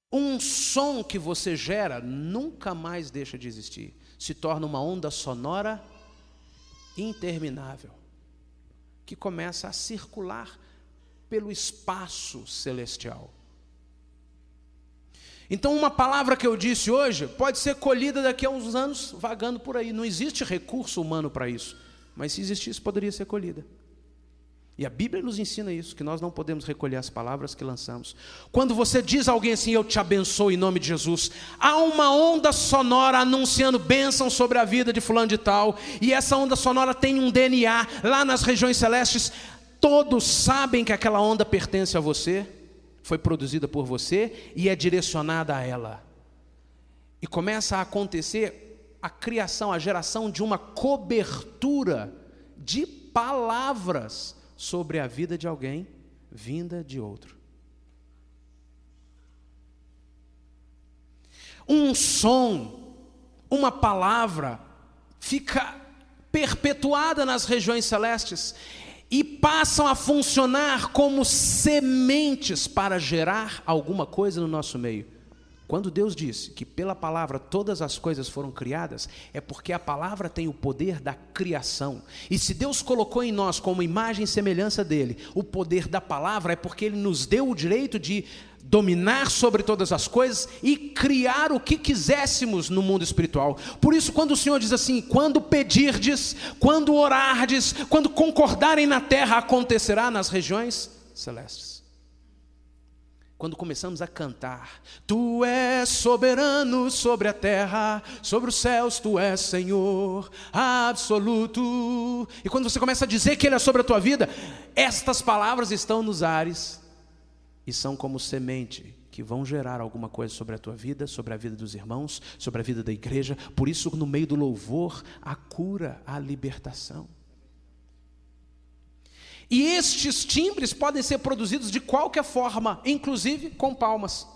Um som que você gera nunca mais deixa de existir. Se torna uma onda sonora interminável, que começa a circular pelo espaço celestial. Então, uma palavra que eu disse hoje pode ser colhida daqui a uns anos vagando por aí. Não existe recurso humano para isso, mas se existisse, poderia ser colhida. E a Bíblia nos ensina isso, que nós não podemos recolher as palavras que lançamos. Quando você diz a alguém assim, eu te abençoo em nome de Jesus, há uma onda sonora anunciando bênção sobre a vida de fulano de tal, e essa onda sonora tem um DNA lá nas regiões celestes. Todos sabem que aquela onda pertence a você, foi produzida por você e é direcionada a ela. E começa a acontecer a criação, a geração de uma cobertura de palavras sobre a vida de alguém, vinda de outro. Um som, uma palavra, fica perpetuada nas regiões celestes e passam a funcionar como sementes para gerar alguma coisa no nosso meio. Quando Deus disse que pela palavra todas as coisas foram criadas, é porque a palavra tem o poder da criação. E se Deus colocou em nós como imagem e semelhança dele o poder da palavra, é porque ele nos deu o direito de dominar sobre todas as coisas e criar o que quiséssemos no mundo espiritual. Por isso, quando o Senhor diz assim, quando pedirdes, quando orardes, quando concordarem na terra, acontecerá nas regiões celestes. Quando começamos a cantar, Tu és soberano sobre a terra, sobre os céus Tu és Senhor absoluto. E quando você começa a dizer que Ele é sobre a tua vida, estas palavras estão nos ares e são como semente que vão gerar alguma coisa sobre a tua vida, sobre a vida dos irmãos, sobre a vida da igreja. Por isso, no meio do louvor, a cura, a libertação. E estes timbres podem ser produzidos de qualquer forma, inclusive com palmas.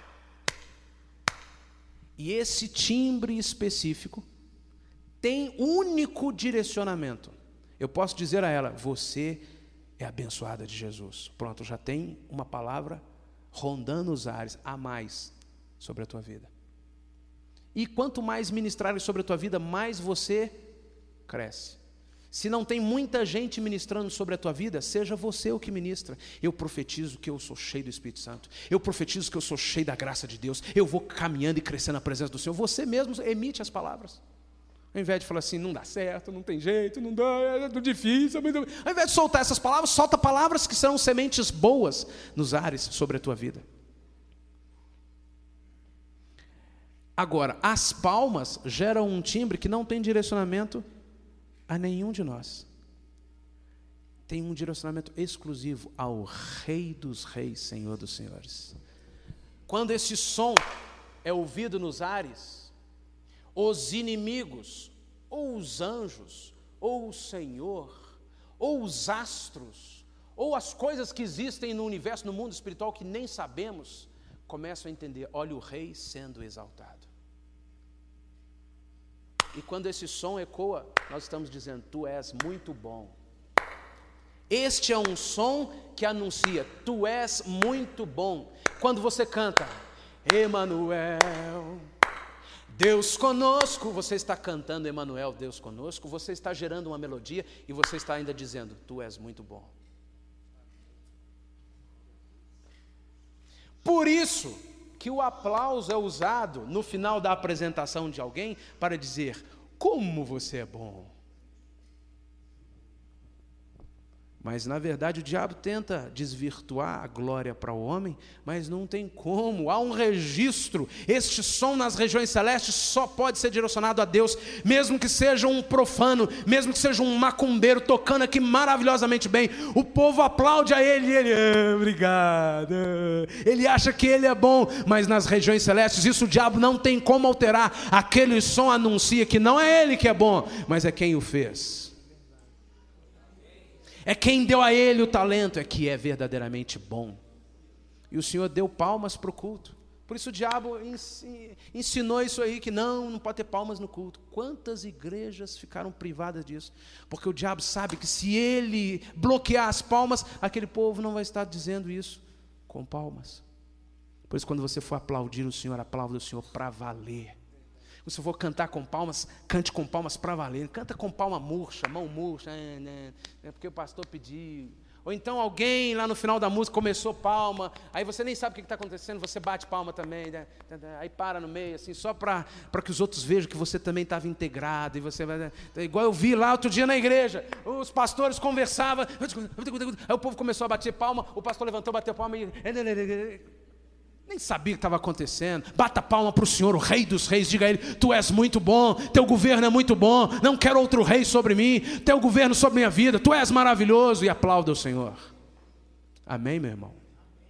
E esse timbre específico tem único direcionamento. Eu posso dizer a ela, você é abençoada de Jesus. Pronto, já tem uma palavra rondando os ares a mais sobre a tua vida. E quanto mais ministrarem sobre a tua vida, mais você cresce. Se não tem muita gente ministrando sobre a tua vida, seja você o que ministra. Eu profetizo que eu sou cheio do Espírito Santo. Eu profetizo que eu sou cheio da graça de Deus. Eu vou caminhando e crescendo na presença do Senhor. Você mesmo emite as palavras. Ao invés de falar assim, não dá certo, não tem jeito, não dá, é difícil. Ao invés de soltar essas palavras, solta palavras que serão sementes boas nos ares sobre a tua vida. Agora, as palmas geram um timbre que não tem direcionamento a nenhum de nós. Tem um direcionamento exclusivo ao Rei dos Reis, Senhor dos Senhores. Quando esse som é ouvido nos ares, os inimigos, ou os anjos, ou o Senhor, ou os astros, ou as coisas que existem no universo, no mundo espiritual que nem sabemos, começam a entender, olha o Rei sendo exaltado. E quando esse som ecoa, nós estamos dizendo, Tu és muito bom. Este é um som que anuncia, Tu és muito bom. Quando você canta, Emanuel, Deus conosco, você está cantando Emanuel, Deus conosco, você está gerando uma melodia e você está ainda dizendo, Tu és muito bom. Por isso que o aplauso é usado no final da apresentação de alguém para dizer, como você é bom. Mas, na verdade, o diabo tenta desvirtuar a glória para o homem, mas não tem como. Há um registro. Este som nas regiões celestes só pode ser direcionado a Deus, mesmo que seja um profano, mesmo que seja um macumbeiro tocando aqui maravilhosamente bem. O povo aplaude a ele e ele, obrigado. Ele acha que ele é bom, mas nas regiões celestes, isso o diabo não tem como alterar. Aquele som anuncia que não é ele que é bom, mas é quem o fez. É quem deu a ele o talento, é que é verdadeiramente bom. E o Senhor deu palmas para o culto. Por isso o diabo ensinou isso aí, que não pode ter palmas no culto. Quantas igrejas ficaram privadas disso? Porque o diabo sabe que se ele bloquear as palmas, aquele povo não vai estar dizendo isso com palmas. Pois quando você for aplaudir o Senhor, aplauda o Senhor para valer. Se você for cantar com palmas, cante com palmas para valer. Canta com palma murcha, mão murcha, é porque o pastor pediu. Ou então alguém lá no final da música começou palma, aí você nem sabe o que está acontecendo, você bate palma também, né? Aí para no meio, assim, só para que os outros vejam que você também estava integrado. E você vai, igual eu vi lá outro dia na igreja, os pastores conversavam, aí o povo começou a bater palma, o pastor levantou, bateu palma e nem sabia o que estava acontecendo. Bata palma para o Senhor, o Rei dos Reis, diga a Ele: Tu és muito bom, Teu governo é muito bom, não quero outro rei sobre mim, Teu governo sobre minha vida, Tu és maravilhoso, e aplauda o Senhor. Amém, meu irmão?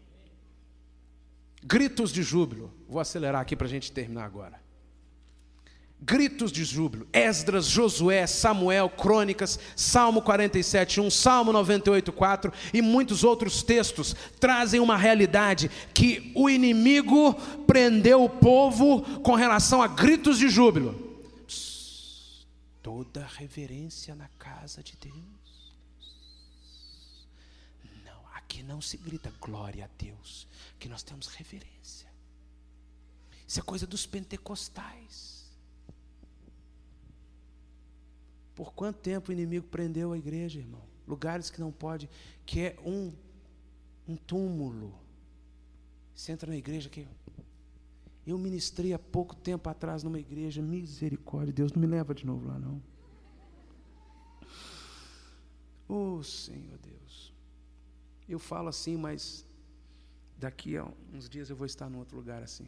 Gritos de júbilo. Vou acelerar aqui para a gente terminar agora. Gritos de júbilo. Esdras, Josué, Samuel, Crônicas, Salmo 47:1, Salmo 98:4 e muitos outros textos trazem uma realidade que o inimigo prendeu o povo com relação a gritos de júbilo. Toda reverência na casa de Deus. Não, aqui não se grita glória a Deus, que nós temos reverência. Isso é coisa dos pentecostais. Por quanto tempo o inimigo prendeu a igreja, irmão? Lugares que não pode, que é um túmulo. Você entra na igreja que eu ministrei há pouco tempo atrás numa igreja, misericórdia, Deus não me leva de novo lá não. Oh, Senhor Deus. Eu falo assim, mas daqui a uns dias eu vou estar num outro lugar assim.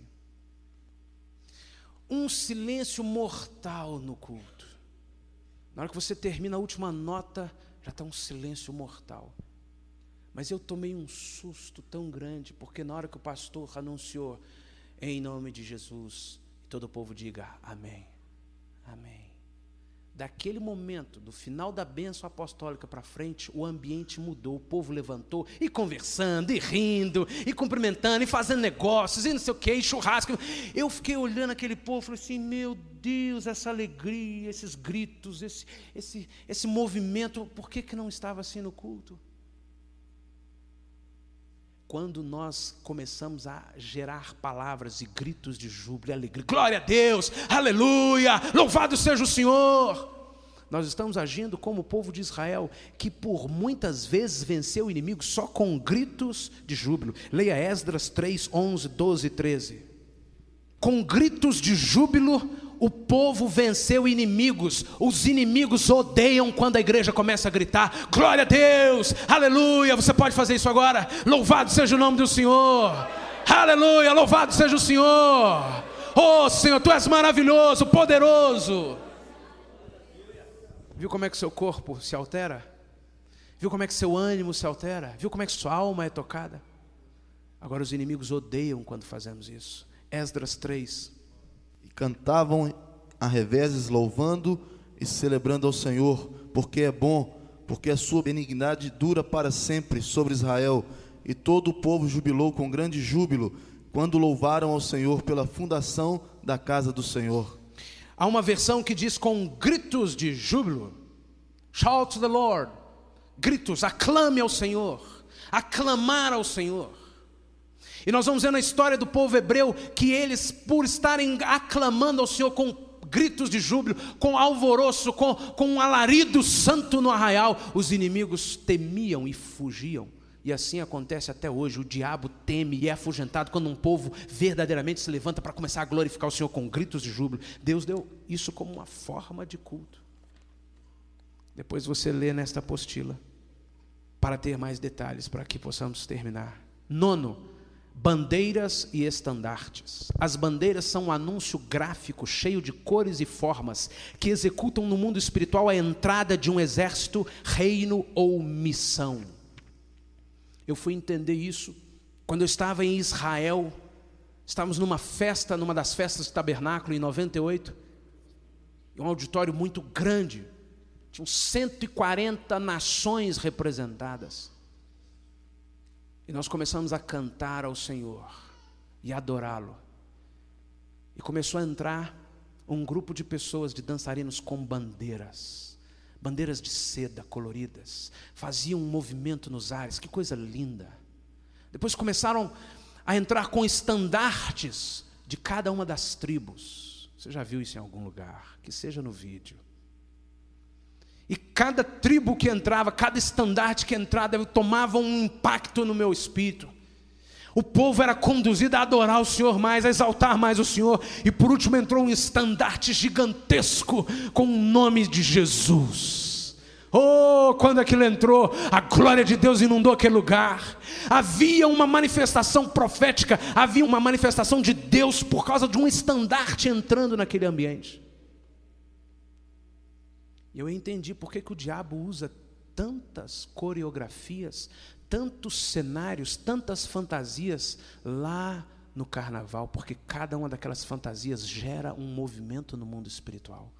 Um silêncio mortal no culto. Na hora que você termina a última nota, já está um silêncio mortal. Mas eu tomei um susto tão grande, porque na hora que o pastor anunciou, em nome de Jesus, todo o povo diga amém, amém. Daquele momento, do final da bênção apostólica para frente, o ambiente mudou, o povo levantou, e conversando, e rindo, e cumprimentando, e fazendo negócios, e não sei o que, e churrasco. Eu fiquei olhando aquele povo, falei assim, meu Deus, essa alegria, esses gritos, esse movimento, por que não estava assim no culto? Quando nós começamos a gerar palavras e gritos de júbilo e alegria, glória a Deus, aleluia, louvado seja o Senhor, nós estamos agindo como o povo de Israel, que por muitas vezes venceu o inimigo só com gritos de júbilo. Leia Esdras 3, 11, 12 e 13. Com gritos de júbilo, o povo venceu inimigos. Os inimigos odeiam quando a igreja começa a gritar, glória a Deus, aleluia. Você pode fazer isso agora? Louvado seja o nome do Senhor, aleluia, louvado seja o Senhor. Oh Senhor, Tu és maravilhoso, poderoso. Viu como é que seu corpo se altera? Viu como é que seu ânimo se altera? Viu como é que sua alma é tocada? Agora os inimigos odeiam quando fazemos isso. Esdras 3. E cantavam a reveses, louvando e celebrando ao Senhor, porque é bom, porque a sua benignidade dura para sempre sobre Israel. E todo o povo jubilou com grande júbilo, quando louvaram ao Senhor pela fundação da casa do Senhor. Há uma versão que diz com gritos de júbilo, shout to the Lord, gritos, aclame ao Senhor, aclamar ao Senhor. E nós vamos ver na história do povo hebreu que eles, por estarem aclamando ao Senhor com gritos de júbilo, com alvoroço, com um alarido santo no arraial, os inimigos temiam e fugiam. E assim acontece até hoje. O diabo teme e é afugentado quando um povo verdadeiramente se levanta para começar a glorificar o Senhor com gritos de júbilo. Deus deu isso como uma forma de culto. Depois você lê nesta apostila para ter mais detalhes, para que possamos terminar. 9, bandeiras e estandartes. As bandeiras são um anúncio gráfico cheio de cores e formas que executam no mundo espiritual a entrada de um exército, reino ou missão. Eu fui entender isso quando eu estava em Israel. Estávamos numa festa, numa das festas do tabernáculo em 98, um auditório muito grande, tinham 140 nações representadas. E nós começamos a cantar ao Senhor e adorá-lo. E começou a entrar um grupo de pessoas, de dançarinos com bandeiras de seda coloridas, faziam um movimento nos ares, que coisa linda. Depois começaram a entrar com estandartes de cada uma das tribos. Você já viu isso em algum lugar? Que seja no vídeo. E cada tribo que entrava, cada estandarte que entrava, tomava um impacto no meu espírito. O povo era conduzido a adorar o Senhor mais, a exaltar mais o Senhor. E por último entrou um estandarte gigantesco com o nome de Jesus. Oh, quando aquilo entrou, a glória de Deus inundou aquele lugar. Havia uma manifestação profética, havia uma manifestação de Deus por causa de um estandarte entrando naquele ambiente. E eu entendi por que o diabo usa tantas coreografias, tantos cenários, tantas fantasias lá no carnaval, porque cada uma daquelas fantasias gera um movimento no mundo espiritual.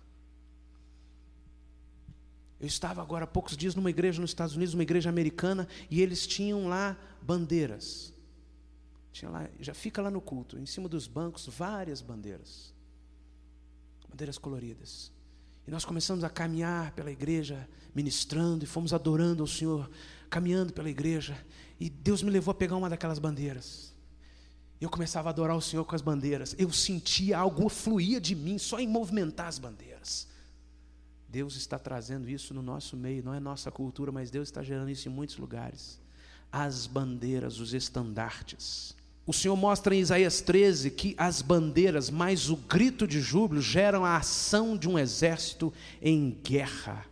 Eu estava agora há poucos dias numa igreja nos Estados Unidos, uma igreja americana, e eles tinham lá bandeiras. Tinha lá, já fica lá no culto, em cima dos bancos, várias bandeiras. Bandeiras coloridas. E nós começamos a caminhar pela igreja, ministrando, e fomos adorando ao Senhor, caminhando pela igreja, e Deus me levou a pegar uma daquelas bandeiras. Eu começava a adorar o Senhor com as bandeiras. Eu sentia algo fluía de mim, só em movimentar as bandeiras. Deus está trazendo isso no nosso meio, não é nossa cultura, mas Deus está gerando isso em muitos lugares. As bandeiras, os estandartes. O Senhor mostra em Isaías 13 que as bandeiras mais o grito de júbilo geram a ação de um exército em guerra.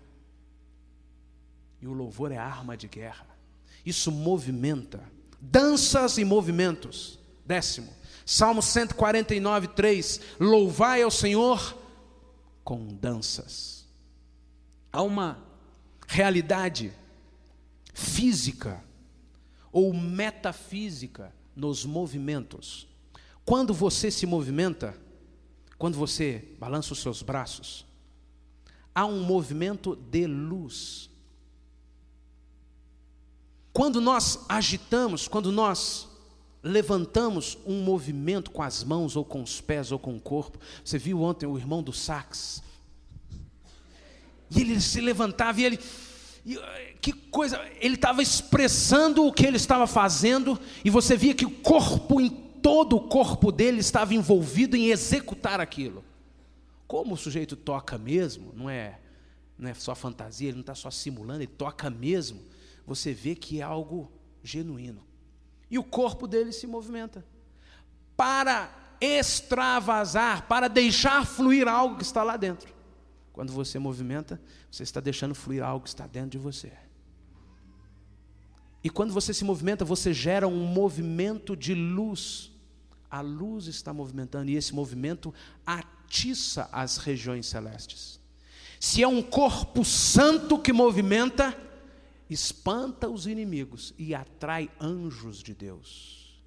E o louvor é arma de guerra. Isso movimenta. Danças e movimentos. 10º, Salmo 149, 3. Louvai ao Senhor com danças. Há uma realidade física ou metafísica nos movimentos. Quando você se movimenta, quando você balança os seus braços, há um movimento de luz. Quando nós agitamos, quando nós levantamos um movimento com as mãos, ou com os pés, ou com o corpo. Você viu ontem o irmão do sax? E ele se levantava e ele... que coisa, ele estava expressando o que ele estava fazendo, e você via que o corpo, em todo o corpo dele estava envolvido em executar aquilo. Como o sujeito toca mesmo, não é só fantasia, ele não está só simulando, ele toca mesmo, você vê que é algo genuíno. E o corpo dele se movimenta para extravasar, para deixar fluir algo que está lá dentro. Quando você movimenta, você está deixando fluir algo que está dentro de você. E quando você se movimenta, você gera um movimento de luz. A luz está movimentando, e esse movimento atiça as regiões celestes. Se é um corpo santo que movimenta, espanta os inimigos e atrai anjos de Deus.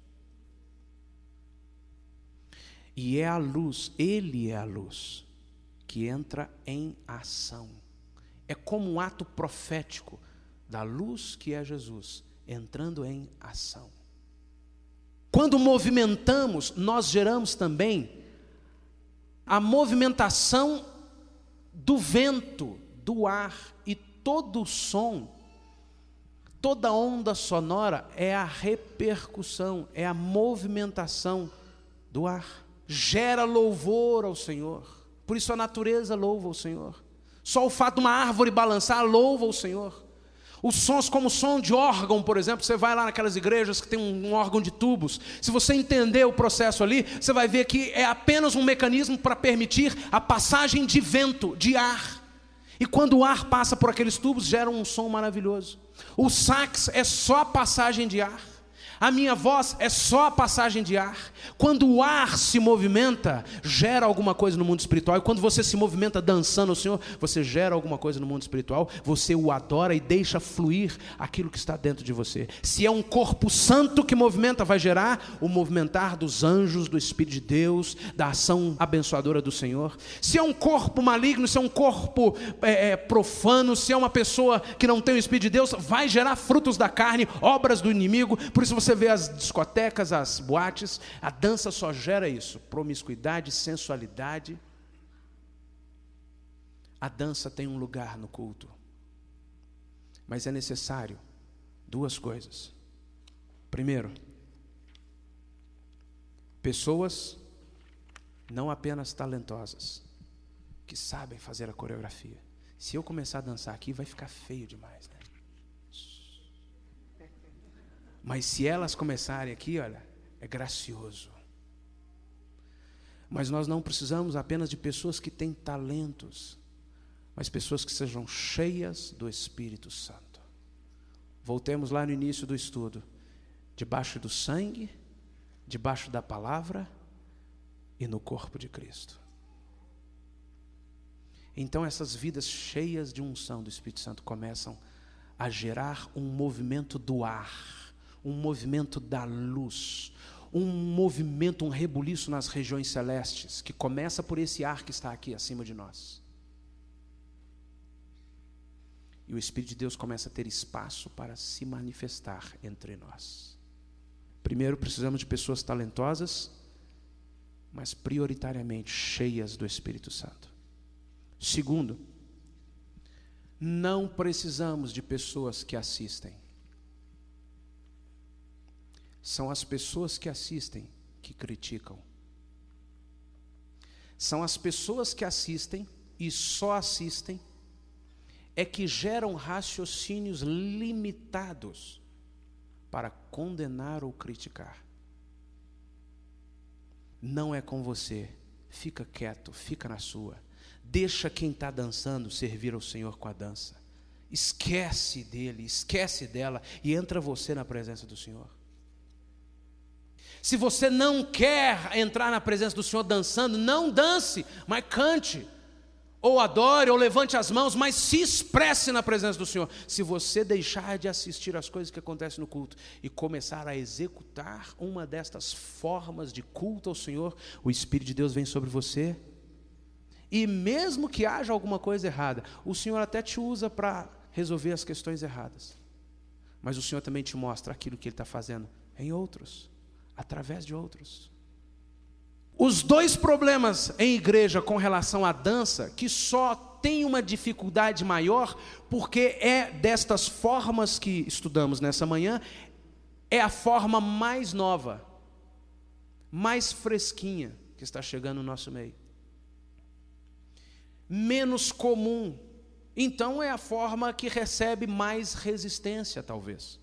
E é a luz, Ele é a luz, que entra em ação. É como um ato profético da luz que é Jesus, entrando em ação. Quando movimentamos, nós geramos também a movimentação do vento, do ar, e todo o som, toda onda sonora é a repercussão, é a movimentação do ar. Gera louvor ao Senhor. Por isso a natureza louva o Senhor. Só o fato de uma árvore balançar louva o Senhor. Os sons como o som de órgão, por exemplo, você vai lá naquelas igrejas que tem um órgão de tubos. Se você entender o processo ali, você vai ver que é apenas um mecanismo para permitir a passagem de vento, de ar. E quando o ar passa por aqueles tubos, gera um som maravilhoso. O sax é só a passagem de ar. A minha voz é só a passagem de ar. Quando o ar se movimenta, gera alguma coisa no mundo espiritual. E quando você se movimenta dançando ao Senhor, você gera alguma coisa no mundo espiritual. Você o adora e deixa fluir aquilo que está dentro de você. Se é um corpo santo que movimenta, vai gerar o movimentar dos anjos, do Espírito de Deus, da ação abençoadora do Senhor. Se é um corpo maligno, se é um corpo profano, se é uma pessoa que não tem o Espírito de Deus, vai gerar frutos da carne, obras do inimigo. Por isso você vê as discotecas, as boates, a dança só gera isso, promiscuidade, sensualidade. A dança tem um lugar no culto, mas é necessário duas coisas. Primeiro, Pessoas não apenas talentosas, que sabem fazer a coreografia. Se eu começar a dançar aqui, vai ficar feio demais, né? Mas se elas começarem aqui, olha, é gracioso. Mas nós não precisamos apenas de pessoas que têm talentos, mas pessoas que sejam cheias do Espírito Santo. Voltemos lá no início do estudo. Debaixo do sangue, debaixo da palavra e no corpo de Cristo. Então essas vidas cheias de unção do Espírito Santo começam a gerar um movimento do ar, um movimento da luz, um movimento, um rebuliço nas regiões celestes, que começa por esse ar que está aqui acima de nós. E o Espírito de Deus começa a ter espaço para se manifestar entre nós. Primeiro, precisamos de pessoas talentosas, mas prioritariamente cheias do Espírito Santo. Segundo, não precisamos de pessoas que assistem. São as pessoas que assistem que criticam. São as pessoas que assistem e só assistem é que geram raciocínios limitados para condenar ou criticar. Não é com você. Fica quieto, fica na sua. Deixa quem está dançando servir ao Senhor com a dança. Esquece dele, esquece dela e entra você na presença do Senhor. Se você não quer entrar na presença do Senhor dançando, não dance, mas cante. Ou adore, ou levante as mãos, mas se expresse na presença do Senhor. Se você deixar de assistir às coisas que acontecem no culto e começar a executar uma destas formas de culto ao Senhor, o Espírito de Deus vem sobre você. E mesmo que haja alguma coisa errada, o Senhor até te usa para resolver as questões erradas. Mas o Senhor também te mostra aquilo que Ele está fazendo em outros, através de outros. Os dois problemas em igreja com relação à dança, que só tem uma dificuldade maior, porque é destas formas que estudamos nessa manhã, é a forma mais nova, mais fresquinha, que está chegando no nosso meio. Menos comum, então é a forma que recebe mais resistência, talvez.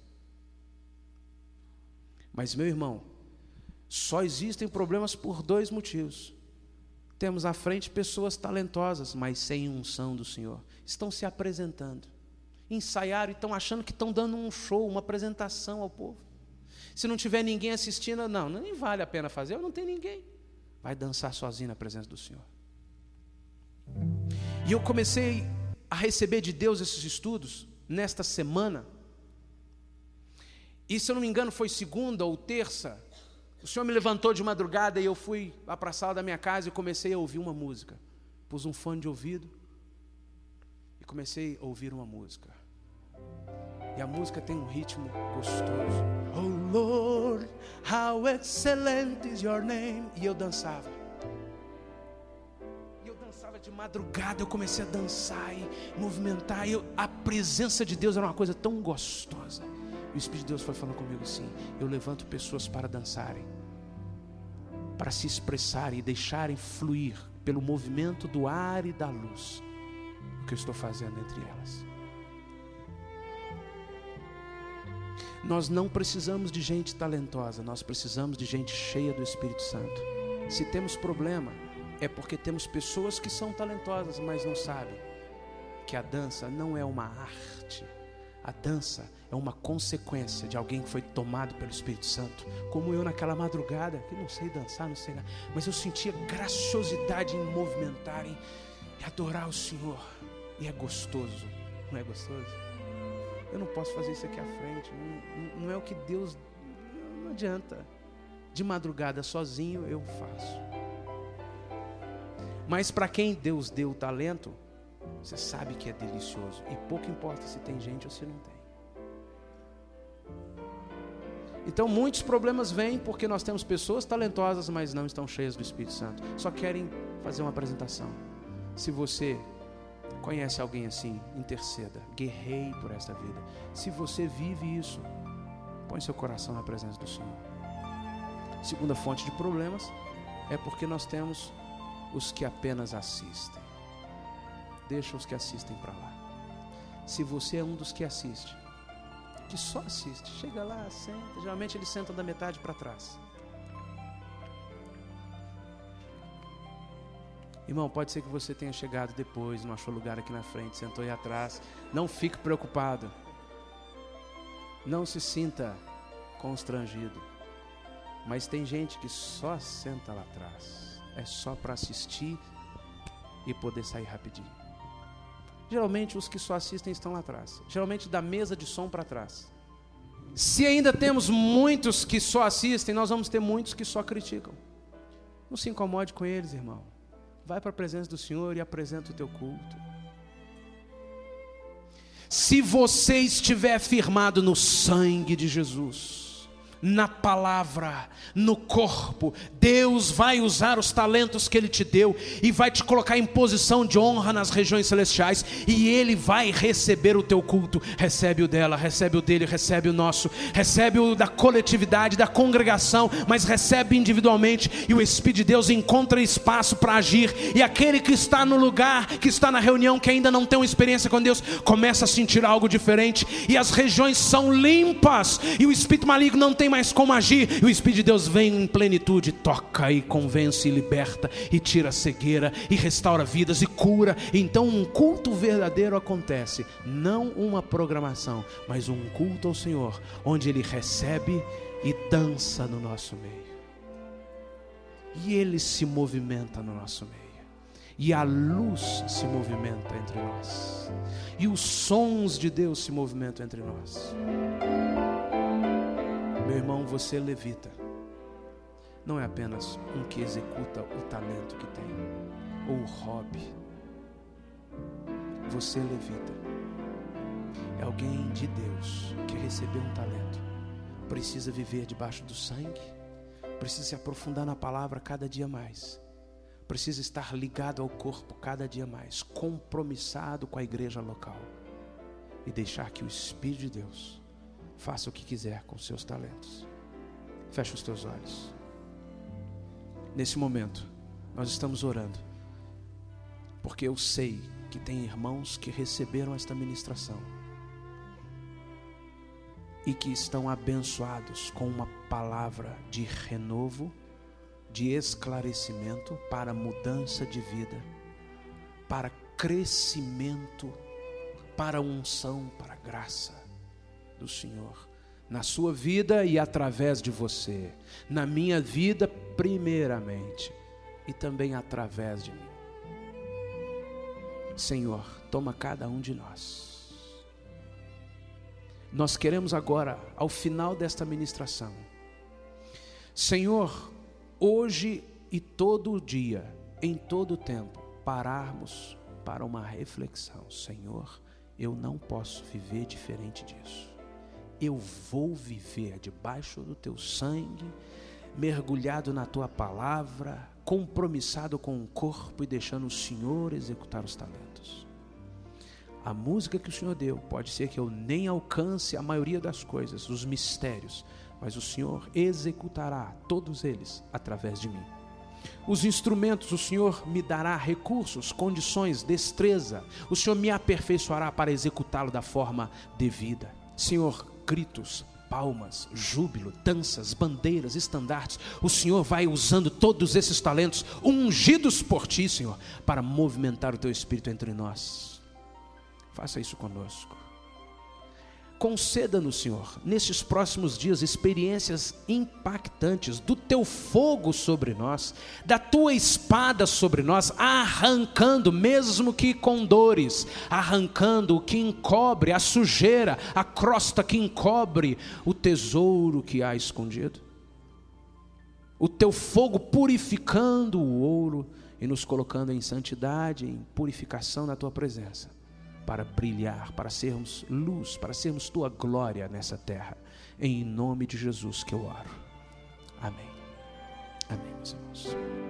Mas, meu irmão, só existem problemas por dois motivos. Temos à frente pessoas talentosas, mas sem unção do Senhor. Estão se apresentando. Ensaiaram e estão achando que estão dando um show, uma apresentação ao povo. Se não tiver ninguém assistindo, não, nem vale a pena fazer, não tem ninguém. Vai dançar sozinho na presença do Senhor. E eu comecei a receber de Deus esses estudos nesta semana. E se eu não me engano foi segunda ou terça. O Senhor me levantou de madrugada e eu fui lá para a sala da minha casa e comecei a ouvir uma música. Pus um fone de ouvido e comecei a ouvir uma música. E a música tem um ritmo gostoso. Oh Lord, how excellent is your name. E eu dançava. E eu dançava de madrugada, eu comecei a dançar e movimentar. E a presença de Deus era uma coisa tão gostosa. E o Espírito de Deus foi falando comigo assim: eu levanto pessoas para dançarem, para se expressarem e deixarem fluir pelo movimento do ar e da luz o que eu estou fazendo entre elas. Nós não precisamos de gente talentosa, nós precisamos de gente cheia do Espírito Santo. Se temos problema, é porque temos pessoas que são talentosas, mas não sabem que a dança não é uma arte. A dança é uma consequência de alguém que foi tomado pelo Espírito Santo. Como eu naquela madrugada, que não sei dançar, não sei nada, mas eu sentia graciosidade em movimentar, em adorar o Senhor. E é gostoso, não é gostoso? Eu não posso fazer isso aqui à frente, não é o que Deus... Não adianta. De madrugada sozinho eu faço. Mas para quem Deus deu o talento, você sabe que é delicioso. E pouco importa se tem gente ou se não tem. Então muitos problemas vêm porque nós temos pessoas talentosas, mas não estão cheias do Espírito Santo. Só querem fazer uma apresentação. Se você conhece alguém assim, interceda. Guerreie por esta vida. Se você vive isso, põe seu coração na presença do Senhor. Segunda fonte de problemas é porque nós temos os que apenas assistem. Deixa os que assistem para lá. Se você é um dos que assiste, que só assiste, chega lá, senta, geralmente eles sentam da metade para trás. Irmão, pode ser que você tenha chegado depois, não achou lugar aqui na frente, sentou aí atrás. Não fique preocupado. Não se sinta constrangido. Mas tem gente que só senta lá atrás. É só para assistir e poder sair rapidinho. Geralmente os que só assistem estão lá atrás. Geralmente da mesa de som para trás. Se ainda temos muitos que só assistem, nós vamos ter muitos que só criticam. Não se incomode com eles, irmão. Vai para a presença do Senhor e apresenta o teu culto. Se você estiver firmado no sangue de Jesus, na palavra, no corpo, Deus vai usar os talentos que Ele te deu e vai te colocar em posição de honra nas regiões celestiais, e Ele vai receber o teu culto. Recebe o dela, recebe o dele, recebe o nosso, recebe o da coletividade, da congregação, mas recebe individualmente, e o Espírito de Deus encontra espaço para agir, e aquele que está no lugar, que está na reunião, que ainda não tem uma experiência com Deus, começa a sentir algo diferente, e as regiões são limpas, e o espírito maligno não tem mais como agir, e o Espírito de Deus vem em plenitude, toca e convence e liberta, e tira a cegueira, e restaura vidas, e cura. Então um culto verdadeiro acontece, não uma programação, mas um culto ao Senhor, onde Ele recebe e dança no nosso meio, e Ele se movimenta no nosso meio, e a luz se movimenta entre nós, e os sons de Deus se movimentam entre nós. Meu irmão, você levita não é apenas um que executa o talento que tem, ou o hobby. Você levita é alguém de Deus que recebeu um talento, precisa viver debaixo do sangue, precisa se aprofundar na palavra cada dia mais, precisa estar ligado ao corpo cada dia mais, compromissado com a igreja local, e deixar que o Espírito de Deus faça o que quiser com seus talentos. Feche os teus olhos. Nesse momento, nós estamos orando, porque eu sei que tem irmãos que receberam esta ministração e que estão abençoados com uma palavra de renovo, de esclarecimento para mudança de vida, para crescimento, para unção, para graça do Senhor na sua vida e através de você, na minha vida primeiramente e também através de mim. Senhor, toma cada um de nós. Nós queremos agora, ao final desta ministração, Senhor, hoje e todo dia, em todo tempo, pararmos para uma reflexão. Senhor, eu não posso viver diferente disso. Eu vou viver debaixo do teu sangue, mergulhado na tua palavra, compromissado com o corpo e deixando o Senhor executar os talentos. A música que o Senhor deu, pode ser que eu nem alcance a maioria das coisas, os mistérios, mas o Senhor executará todos eles através de mim. Os instrumentos, o Senhor me dará recursos, condições, destreza. O Senhor me aperfeiçoará para executá-lo da forma devida. Senhor, gritos, palmas, júbilo, danças, bandeiras, estandartes. O Senhor vai usando todos esses talentos, ungidos por Ti, Senhor, para movimentar o Teu Espírito entre nós. Faça isso conosco. Conceda-nos, Senhor, nesses próximos dias, experiências impactantes do Teu fogo sobre nós, da Tua espada sobre nós, arrancando, mesmo que com dores, arrancando o que encobre, a sujeira, a crosta que encobre o tesouro que há escondido. O Teu fogo purificando o ouro e nos colocando em santidade, em purificação na Tua presença, para brilhar, para sermos luz, para sermos Tua glória nessa terra. Em nome de Jesus que eu oro. Amém. Amém, meus irmãos.